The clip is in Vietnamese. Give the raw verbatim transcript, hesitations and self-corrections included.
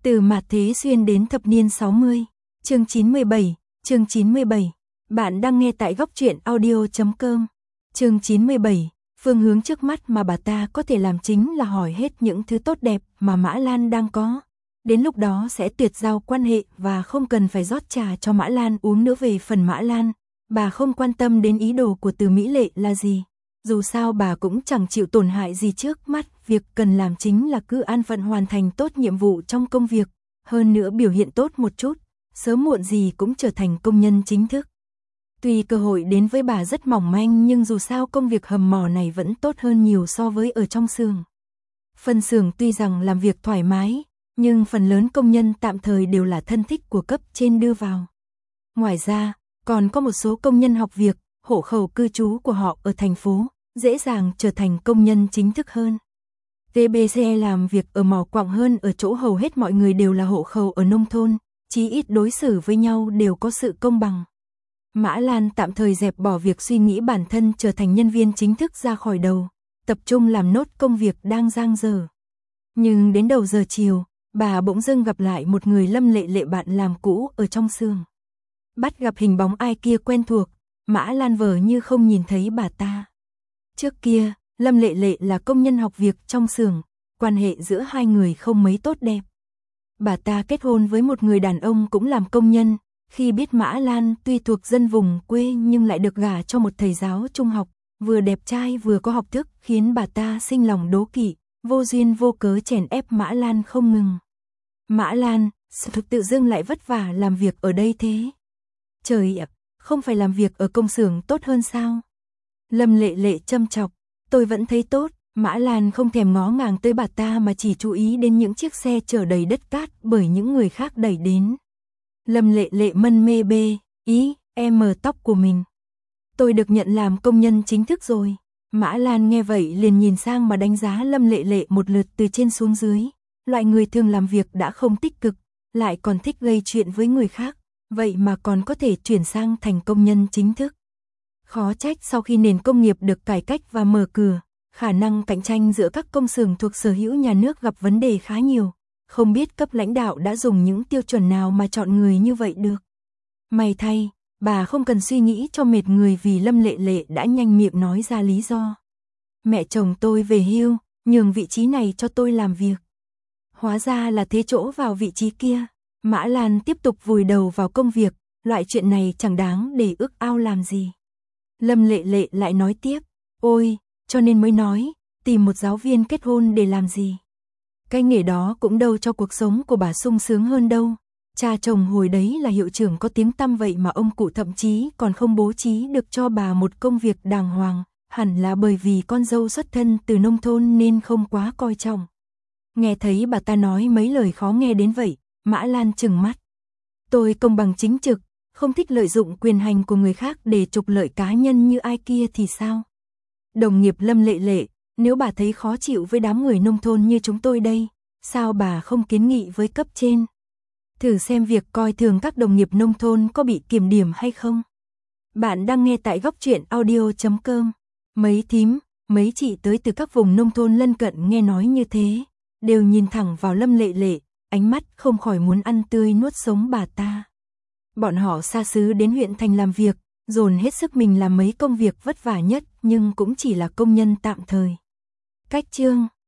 Từ mạt thế xuyên đến thập niên sáu mươi, chương chín mươi bảy, chương chín mươi bảy. Bạn đang nghe tại góc truyện audio chấm com. Chương chín mươi bảy, phương hướng trước mắt mà bà ta có thể làm chính là hỏi hết những thứ tốt đẹp mà Mã Lan đang có. Đến lúc đó sẽ tuyệt giao quan hệ và không cần phải rót trà cho Mã Lan uống nữa. Về phần Mã Lan, bà không quan tâm đến ý đồ của Từ Mỹ Lệ là gì. Dù sao bà cũng chẳng chịu tổn hại gì trước mắt, việc cần làm chính là cứ an phận hoàn thành tốt nhiệm vụ trong công việc, hơn nữa biểu hiện tốt một chút, sớm muộn gì cũng trở thành công nhân chính thức. Tuy cơ hội đến với bà rất mỏng manh nhưng dù sao công việc hầm mỏ này vẫn tốt hơn nhiều so với ở trong xưởng. Phân xưởng tuy rằng làm việc thoải mái, nhưng phần lớn công nhân tạm thời đều là thân thích của cấp trên đưa vào. Ngoài ra, còn có một số công nhân học việc, hộ khẩu cư trú của họ ở thành phố, dễ dàng trở thành công nhân chính thức hơn. tê bê xê làm việc ở mỏ quặng hơn ở chỗ hầu hết mọi người đều là hộ khẩu ở nông thôn, chí ít đối xử với nhau đều có sự công bằng. Mã Lan tạm thời dẹp bỏ việc suy nghĩ bản thân trở thành nhân viên chính thức ra khỏi đầu, tập trung làm nốt công việc đang dang dở. Nhưng đến đầu giờ chiều, bà bỗng dưng gặp lại một người Lâm Lệ Lệ bạn làm cũ ở trong xưởng. Bắt gặp hình bóng ai kia quen thuộc, Mã Lan vờ như không nhìn thấy bà ta. Trước kia, Lâm Lệ Lệ là công nhân học việc trong xưởng, quan hệ giữa hai người không mấy tốt đẹp. Bà ta kết hôn với một người đàn ông cũng làm công nhân, khi biết Mã Lan tuy thuộc dân vùng quê nhưng lại được gả cho một thầy giáo trung học, vừa đẹp trai vừa có học thức, khiến bà ta sinh lòng đố kỵ, vô duyên vô cớ chèn ép Mã Lan không ngừng. Mã Lan, sao tự dưng lại vất vả làm việc ở đây thế? Trời ạ, không phải làm việc ở công xưởng tốt hơn sao? Lâm Lệ Lệ châm chọc, tôi vẫn thấy tốt. Mã Lan không thèm ngó ngàng tới bà ta mà chỉ chú ý đến những chiếc xe chở đầy đất cát bởi những người khác đẩy đến. Lâm Lệ Lệ mân mê bê, ý, em mờ tóc của mình. Tôi được nhận làm công nhân chính thức rồi. Mã Lan nghe vậy liền nhìn sang mà đánh giá Lâm Lệ Lệ một lượt từ trên xuống dưới. Loại người thường làm việc đã không tích cực, lại còn thích gây chuyện với người khác, vậy mà còn có thể chuyển sang thành công nhân chính thức. Khó trách sau khi nền công nghiệp được cải cách và mở cửa, khả năng cạnh tranh giữa các công xưởng thuộc sở hữu nhà nước gặp vấn đề khá nhiều. Không biết cấp lãnh đạo đã dùng những tiêu chuẩn nào mà chọn người như vậy được. May thay, bà không cần suy nghĩ cho mệt người vì Lâm Lệ Lệ đã nhanh miệng nói ra lý do. Mẹ chồng tôi về hưu, nhường vị trí này cho tôi làm việc. Hóa ra là thế chỗ vào vị trí kia. Mã Lan tiếp tục vùi đầu vào công việc, loại chuyện này chẳng đáng để ước ao làm gì. Lâm Lệ Lệ lại nói tiếp, ôi, cho nên mới nói, tìm một giáo viên kết hôn để làm gì. Cái nghề đó cũng đâu cho cuộc sống của bà sung sướng hơn đâu. Cha chồng hồi đấy là hiệu trưởng có tiếng tăm vậy mà ông cụ thậm chí còn không bố trí được cho bà một công việc đàng hoàng, hẳn là bởi vì con dâu xuất thân từ nông thôn nên không quá coi trọng. Nghe thấy bà ta nói mấy lời khó nghe đến vậy, Mã Lan trừng mắt. Tôi công bằng chính trực, không thích lợi dụng quyền hành của người khác để trục lợi cá nhân như ai kia thì sao? Đồng nghiệp Lâm Lệ Lệ, nếu bà thấy khó chịu với đám người nông thôn như chúng tôi đây, sao bà không kiến nghị với cấp trên? Thử xem việc coi thường các đồng nghiệp nông thôn có bị kiểm điểm hay không? Bạn đang nghe tại góc truyện audio chấm com. Mấy thím, mấy chị tới từ các vùng nông thôn lân cận nghe nói như thế, đều nhìn thẳng vào Lâm Lệ Lệ, ánh mắt không khỏi muốn ăn tươi nuốt sống bà ta. Bọn họ xa xứ đến huyện thành làm việc, dồn hết sức mình làm mấy công việc vất vả nhất nhưng cũng chỉ là công nhân tạm thời. Cách chương